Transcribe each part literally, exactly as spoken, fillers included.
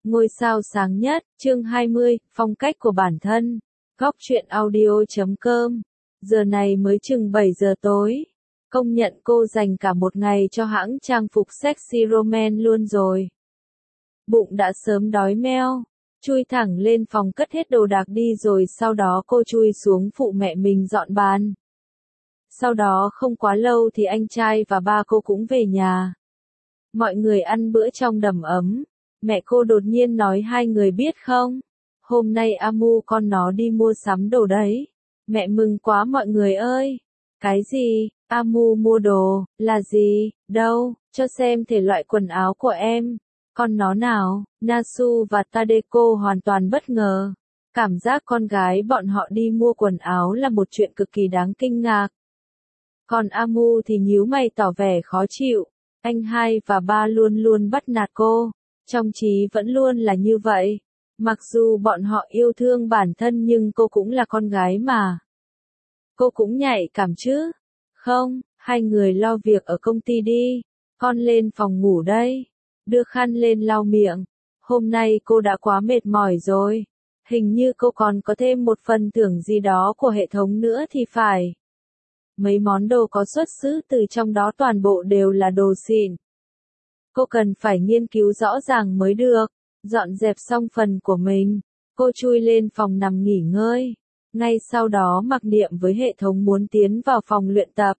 Ngôi sao sáng nhất, chương hai mươi, phong cách của bản thân. Góc truyện audio chấm com. Giờ này mới chừng bảy giờ tối. Công nhận cô dành cả một ngày cho hãng trang phục sexy romance luôn rồi. Bụng đã sớm đói meo. Chui thẳng lên phòng cất hết đồ đạc đi rồi sau đó cô chui xuống phụ mẹ mình dọn bàn. Sau đó không quá lâu thì anh trai và ba cô cũng về nhà. Mọi người ăn bữa trong đầm ấm. Mẹ cô đột nhiên nói hai người biết không? Hôm nay Amu con nó đi mua sắm đồ đấy. Mẹ mừng quá mọi người ơi. Cái gì? Amu mua đồ, là gì? Đâu, cho xem thể loại quần áo của em. Con nó nào? Nasu và Tadeko hoàn toàn bất ngờ. Cảm giác con gái bọn họ đi mua quần áo là một chuyện cực kỳ đáng kinh ngạc. Còn Amu thì nhíu mày tỏ vẻ khó chịu. Anh hai và ba luôn luôn bắt nạt cô. Trong trí vẫn luôn là như vậy. Mặc dù bọn họ yêu thương bản thân nhưng cô cũng là con gái mà. Cô cũng nhạy cảm chứ. Không, hai người lo việc ở công ty đi. Con lên phòng ngủ đây. Đưa khăn lên lau miệng. Hôm nay cô đã quá mệt mỏi rồi. Hình như cô còn có thêm một phần thưởng gì đó của hệ thống nữa thì phải. Mấy món đồ có xuất xứ từ trong đó toàn bộ đều là đồ xịn. Cô cần phải nghiên cứu rõ ràng mới được. Dọn dẹp xong phần của mình, cô chui lên phòng nằm nghỉ ngơi. Ngay sau đó mặc niệm với hệ thống muốn tiến vào phòng luyện tập.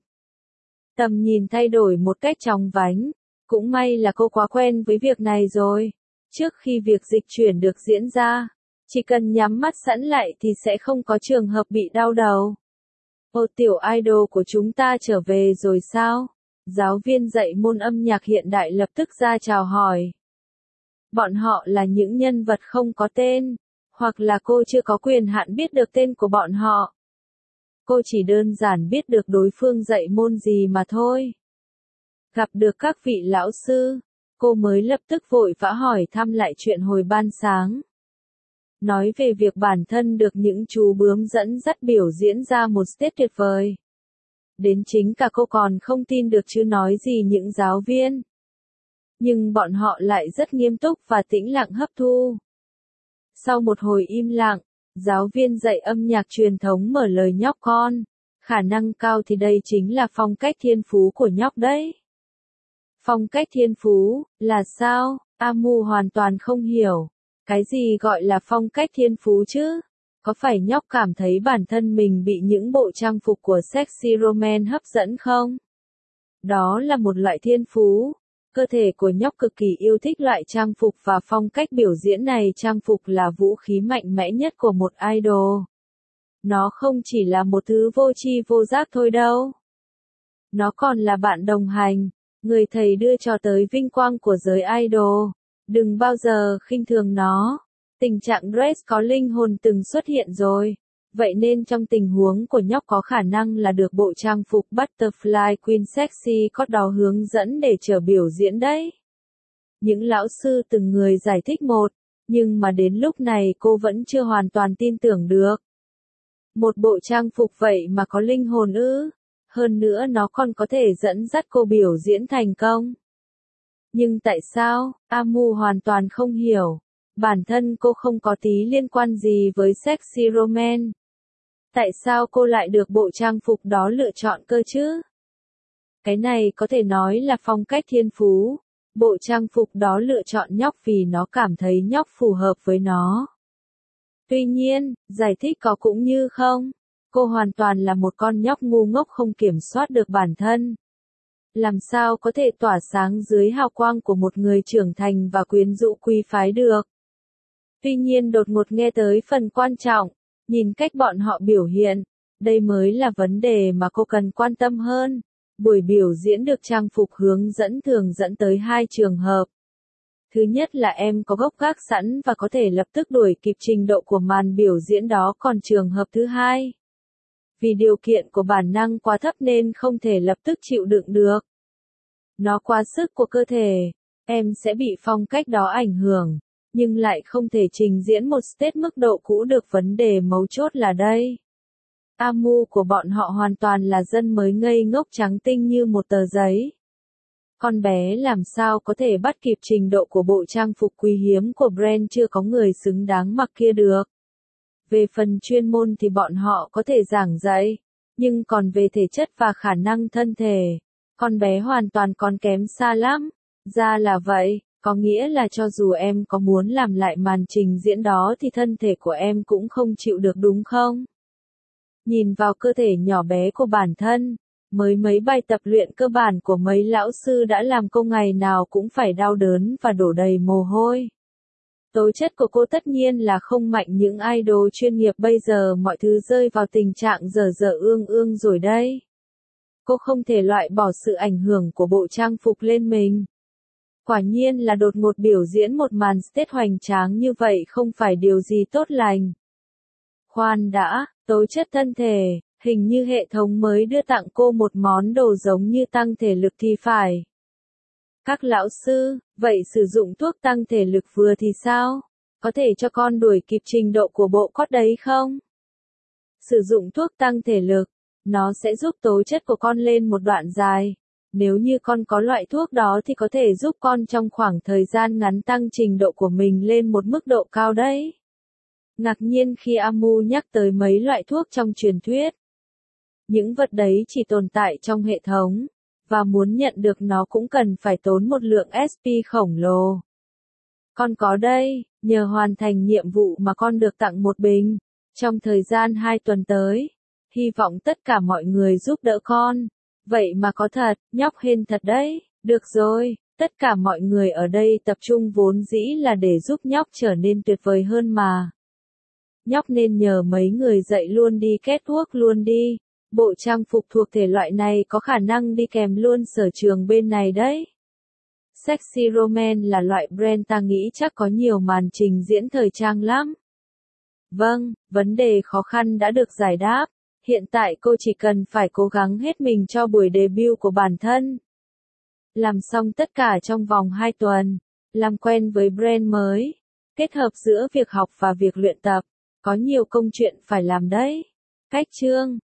Tầm nhìn thay đổi một cách chóng vánh. Cũng may là cô quá quen với việc này rồi. Trước khi việc dịch chuyển được diễn ra, chỉ cần nhắm mắt sẵn lại thì sẽ không có trường hợp bị đau đầu. Ô tiểu idol của chúng ta trở về rồi sao? Giáo viên dạy môn âm nhạc hiện đại lập tức ra chào hỏi. Bọn họ là những nhân vật không có tên, hoặc là cô chưa có quyền hạn biết được tên của bọn họ. Cô chỉ đơn giản biết được đối phương dạy môn gì mà thôi. Gặp được các vị lão sư, cô mới lập tức vội vã hỏi thăm lại chuyện hồi ban sáng. Nói về việc bản thân được những chú bướm dẫn dắt biểu diễn ra một stage tuyệt vời. Đến chính cả cô còn không tin được chứ nói gì những giáo viên. Nhưng bọn họ lại rất nghiêm túc và tĩnh lặng hấp thu. Sau một hồi im lặng, giáo viên dạy âm nhạc truyền thống mở lời nhóc con. Khả năng cao thì đây chính là phong cách thiên phú của nhóc đấy. Phong cách thiên phú, là sao? Amu hoàn toàn không hiểu. Cái gì gọi là phong cách thiên phú chứ? Có phải nhóc cảm thấy bản thân mình bị những bộ trang phục của sexy romance hấp dẫn không? Đó là một loại thiên phú. Cơ thể của nhóc cực kỳ yêu thích loại trang phục và phong cách biểu diễn này. Trang phục là vũ khí mạnh mẽ nhất của một idol. Nó không chỉ là một thứ vô tri vô giác thôi đâu. Nó còn là bạn đồng hành, người thầy đưa cho tới vinh quang của giới idol. Đừng bao giờ khinh thường nó. Tình trạng dress có linh hồn từng xuất hiện rồi. Vậy nên trong tình huống của nhóc có khả năng là được bộ trang phục Butterfly Queen Sexy có đó hướng dẫn để chờ biểu diễn đấy. Những lão sư từng người giải thích một, nhưng mà đến lúc này cô vẫn chưa hoàn toàn tin tưởng được. Một bộ trang phục vậy mà có linh hồn ư? Hơn nữa nó còn có thể dẫn dắt cô biểu diễn thành công. Nhưng tại sao? Amu hoàn toàn không hiểu. Bản thân cô không có tí liên quan gì với sexy romance. Tại sao cô lại được bộ trang phục đó lựa chọn cơ chứ? Cái này có thể nói là phong cách thiên phú. Bộ trang phục đó lựa chọn nhóc vì nó cảm thấy nhóc phù hợp với nó. Tuy nhiên, giải thích có cũng như không. Cô hoàn toàn là một con nhóc ngu ngốc không kiểm soát được bản thân. Làm sao có thể tỏa sáng dưới hào quang của một người trưởng thành và quyến rũ quý phái được. Tuy nhiên đột ngột nghe tới phần quan trọng, nhìn cách bọn họ biểu hiện, đây mới là vấn đề mà cô cần quan tâm hơn. Buổi biểu diễn được trang phục hướng dẫn thường dẫn tới hai trường hợp. Thứ nhất là em có gốc gác sẵn và có thể lập tức đuổi kịp trình độ của màn biểu diễn đó, còn trường hợp thứ hai, vì điều kiện của bản năng quá thấp nên không thể lập tức chịu đựng được. Nó quá sức của cơ thể, em sẽ bị phong cách đó ảnh hưởng, nhưng lại không thể trình diễn một stage mức độ cũ được. Vấn đề mấu chốt là đây. Amu của bọn họ hoàn toàn là dân mới ngây ngốc trắng tinh như một tờ giấy. Con bé làm sao có thể bắt kịp trình độ của bộ trang phục quý hiếm của brand chưa có người xứng đáng mặc kia được. Về phần chuyên môn thì bọn họ có thể giảng dạy, nhưng còn về thể chất và khả năng thân thể, con bé hoàn toàn còn kém xa lắm. Ra là vậy, có nghĩa là cho dù em có muốn làm lại màn trình diễn đó thì thân thể của em cũng không chịu được đúng không? Nhìn vào cơ thể nhỏ bé của bản thân, mới mấy bài tập luyện cơ bản của mấy lão sư đã làm cô ngày nào cũng phải đau đớn và đổ đầy mồ hôi. Tố chất của cô tất nhiên là không mạnh những idol chuyên nghiệp bây giờ mọi thứ rơi vào tình trạng dở dở ương ương rồi đây. Cô không thể loại bỏ sự ảnh hưởng của bộ trang phục lên mình. Quả nhiên là đột ngột biểu diễn một màn stage hoành tráng như vậy không phải điều gì tốt lành. Khoan đã, tố chất thân thể, hình như hệ thống mới đưa tặng cô một món đồ giống như tăng thể lực thì phải. Các lão sư, vậy sử dụng thuốc tăng thể lực vừa thì sao? Có thể cho con đuổi kịp trình độ của bộ cốt đấy không? Sử dụng thuốc tăng thể lực, nó sẽ giúp tố chất của con lên một đoạn dài. Nếu như con có loại thuốc đó thì có thể giúp con trong khoảng thời gian ngắn tăng trình độ của mình lên một mức độ cao đấy. Ngạc nhiên khi Amu nhắc tới mấy loại thuốc trong truyền thuyết. Những vật đấy chỉ tồn tại trong hệ thống, và muốn nhận được nó cũng cần phải tốn một lượng ét pê khổng lồ. Con có đây, nhờ hoàn thành nhiệm vụ mà con được tặng một bình, trong thời gian hai tuần tới. Hy vọng tất cả mọi người giúp đỡ con. Vậy mà có thật, nhóc hên thật đấy. Được rồi, tất cả mọi người ở đây tập trung vốn dĩ là để giúp nhóc trở nên tuyệt vời hơn mà. Nhóc nên nhờ mấy người dạy luôn đi kết thuốc luôn đi. Bộ trang phục thuộc thể loại này có khả năng đi kèm luôn sở trường bên này đấy. Sexy Romance là loại brand ta nghĩ chắc có nhiều màn trình diễn thời trang lắm. Vâng, vấn đề khó khăn đã được giải đáp. Hiện tại cô chỉ cần phải cố gắng hết mình cho buổi debut của bản thân. Làm xong tất cả trong vòng hai tuần. Làm quen với brand mới. Kết hợp giữa việc học và việc luyện tập. Có nhiều công chuyện phải làm đấy. Cách chương